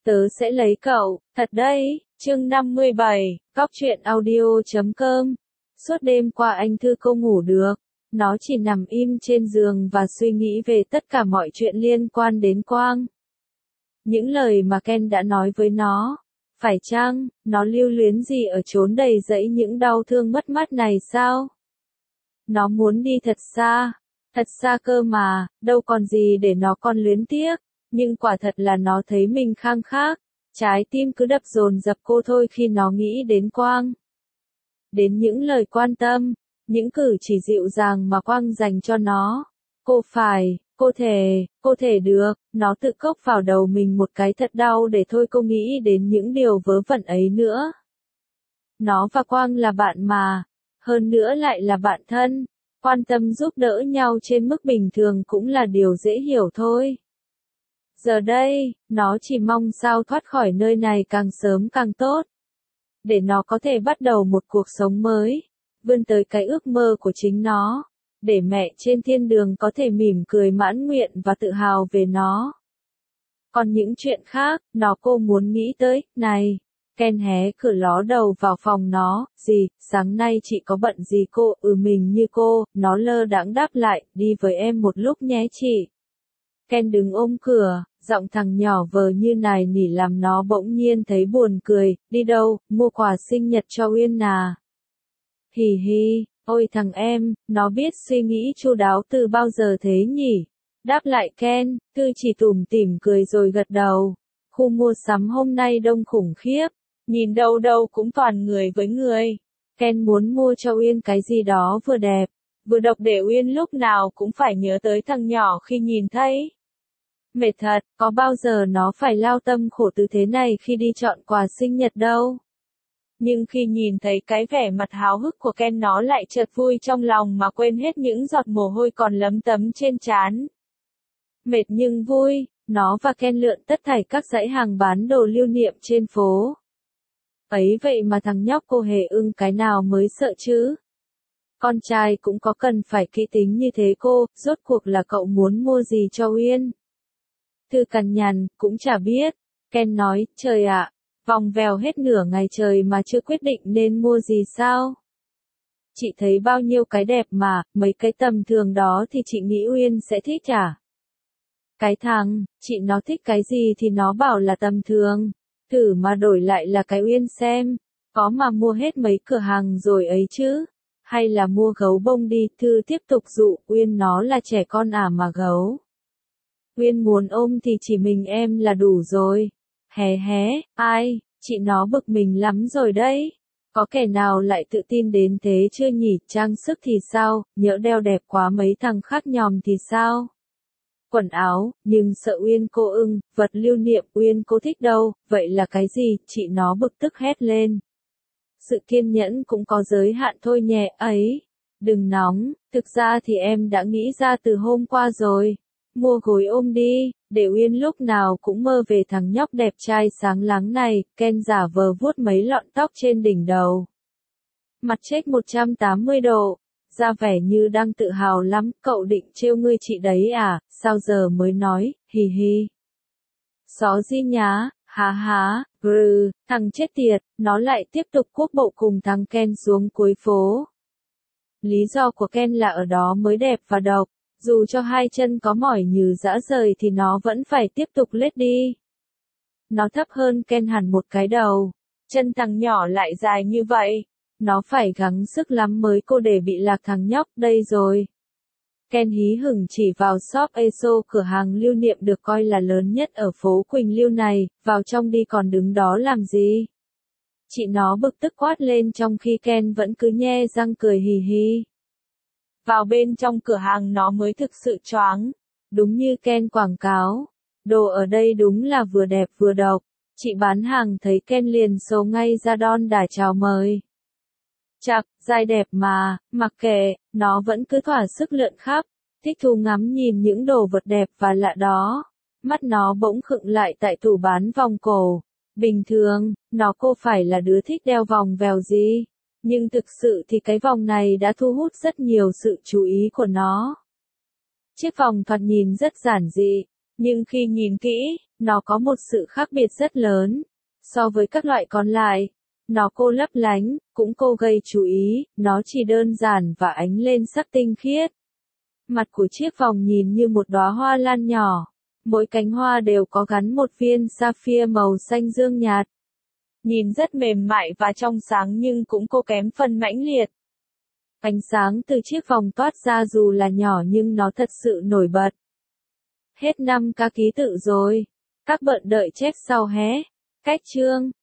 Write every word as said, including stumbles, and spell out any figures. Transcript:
Tớ sẽ lấy cậu, thật đấy, chương năm mươi bảy, góc truyện audio chấm com. Suốt đêm qua anh Thư không ngủ được, nó chỉ nằm im trên giường và suy nghĩ về tất cả mọi chuyện liên quan đến Quang. Những lời mà Ken đã nói với nó, phải chăng, nó lưu luyến gì ở chốn đầy rẫy những đau thương mất mát này sao? Nó muốn đi thật xa, thật xa cơ mà, đâu còn gì để nó còn luyến tiếc. Nhưng quả thật là nó thấy mình khang khác, trái tim cứ đập dồn dập cô thôi khi nó nghĩ đến Quang. Đến những lời quan tâm, những cử chỉ dịu dàng mà Quang dành cho nó. Cô phải, cô thể, cô thể được, nó tự cốc vào đầu mình một cái thật đau để thôi cô nghĩ đến những điều vớ vẩn ấy nữa. Nó và Quang là bạn mà, hơn nữa lại là bạn thân, quan tâm giúp đỡ nhau trên mức bình thường cũng là điều dễ hiểu thôi. Giờ đây, nó chỉ mong sao thoát khỏi nơi này càng sớm càng tốt. Để nó có thể bắt đầu một cuộc sống mới, vươn tới cái ước mơ của chính nó. Để mẹ trên thiên đường có thể mỉm cười mãn nguyện và tự hào về nó. Còn những chuyện khác, nó cô muốn nghĩ tới, này. Ken hé cửa ló đầu vào phòng nó, gì, sáng nay chị có bận gì cô, ừ mình như cô, nó lơ đãng đáp lại, đi với em một lúc nhé chị. Ken đứng ôm cửa, giọng thằng nhỏ vờ như nài nỉ làm nó bỗng nhiên thấy buồn cười, đi đâu, mua quà sinh nhật cho Uyên à. Hì hì, ôi thằng em, nó biết suy nghĩ chu đáo từ bao giờ thế nhỉ? Đáp lại Ken, Thư chỉ tủm tỉm cười rồi gật đầu. Khu mua sắm hôm nay đông khủng khiếp, nhìn đâu đâu cũng toàn người với người. Ken muốn mua cho Uyên cái gì đó vừa đẹp, vừa độc để Uyên lúc nào cũng phải nhớ tới thằng nhỏ khi nhìn thấy. Mệt thật, có bao giờ nó phải lao tâm khổ từ thế này khi đi chọn quà sinh nhật đâu. Nhưng khi nhìn thấy cái vẻ mặt háo hức của Ken nó lại chợt vui trong lòng mà quên hết những giọt mồ hôi còn lấm tấm trên trán. Mệt nhưng vui, nó và Ken lượn tất thảy các dãy hàng bán đồ lưu niệm trên phố. Ấy vậy mà thằng nhóc cô hề ưng cái nào mới sợ chứ. Con trai cũng có cần phải kỹ tính như thế cô, rốt cuộc là cậu muốn mua gì cho Uyên? Thư cằn nhằn, cũng chả biết. Ken nói, trời ạ, vòng vèo hết nửa ngày trời mà chưa quyết định nên mua gì sao? Chị thấy bao nhiêu cái đẹp mà, mấy cái tầm thường đó thì chị nghĩ Uyên sẽ thích à? Cái thằng, chị nó thích cái gì thì nó bảo là tầm thường. Thử mà đổi lại là cái Uyên xem, có mà mua hết mấy cửa hàng rồi ấy chứ. Hay là mua gấu bông đi, Thư tiếp tục dụ, Uyên nó là trẻ con à mà gấu. Uyên muốn ôm thì chỉ mình em là đủ rồi. Hé hé, ai, chị nó bực mình lắm rồi đấy. Có kẻ nào lại tự tin đến thế chưa nhỉ, trang sức thì sao, nhỡ đeo đẹp quá mấy thằng khác nhòm thì sao? Quần áo, nhưng sợ Uyên cô ưng, vật lưu niệm Uyên cô thích đâu, vậy là cái gì, chị nó bực tức hét lên. Sự kiên nhẫn cũng có giới hạn thôi nhẹ ấy. Đừng nóng, thực ra thì em đã nghĩ ra từ hôm qua rồi. Mua gối ôm đi, để Uyên lúc nào cũng mơ về thằng nhóc đẹp trai sáng láng này. Ken giả vờ vuốt mấy lọn tóc trên đỉnh đầu. Mặt chếch một trăm tám mươi độ, ra vẻ như đang tự hào lắm, cậu định trêu ngươi chị đấy à, sao giờ mới nói, hì hì. Xó di nhá, há há, grừ, thằng chết tiệt, nó lại tiếp tục cuốc bộ cùng thằng Ken xuống cuối phố. Lý do của Ken là ở đó mới đẹp và độc. Dù cho hai chân có mỏi như dã rời thì nó vẫn phải tiếp tục lết đi. Nó thấp hơn Ken hẳn một cái đầu. Chân thằng nhỏ lại dài như vậy. Nó phải gắng sức lắm mới cô để bị lạc thằng nhóc đây rồi. Ken hí hửng chỉ vào shop e ét o, cửa hàng lưu niệm được coi là lớn nhất ở phố Quỳnh Lưu này, vào trong đi còn đứng đó làm gì? Chị nó bực tức quát lên trong khi Ken vẫn cứ nhe răng cười hì hì. Vào bên trong cửa hàng nó mới thực sự choáng. Đúng như Ken quảng cáo. Đồ ở đây đúng là vừa đẹp vừa độc. Chị bán hàng thấy Ken liền xô ngay ra đon đả chào mời. Chạc, dai đẹp mà, mặc kệ, nó vẫn cứ thỏa sức lượn khắp. Thích thú ngắm nhìn những đồ vật đẹp và lạ đó. Mắt nó bỗng khựng lại tại tủ bán vòng cổ. Bình thường, nó cô phải là đứa thích đeo vòng vèo gì. Nhưng thực sự thì cái vòng này đã thu hút rất nhiều sự chú ý của nó. Chiếc vòng thoạt nhìn rất giản dị, Nhưng khi nhìn kỹ, nó có một sự khác biệt rất lớn. So với các loại còn lại, nó cô lấp lánh, cũng cô gây chú ý, nó chỉ đơn giản và ánh lên sắc tinh khiết. Mặt của chiếc vòng nhìn như một đóa hoa lan nhỏ. Mỗi cánh hoa đều có gắn một viên sapphire màu xanh dương nhạt. Nhìn rất mềm mại và trong sáng nhưng cũng có kém phần mãnh liệt. Ánh sáng từ chiếc vòng toát ra dù là nhỏ nhưng nó thật sự nổi bật. Hết năm ca ký tự rồi. Các bạn đợi check sau hé. Cách chương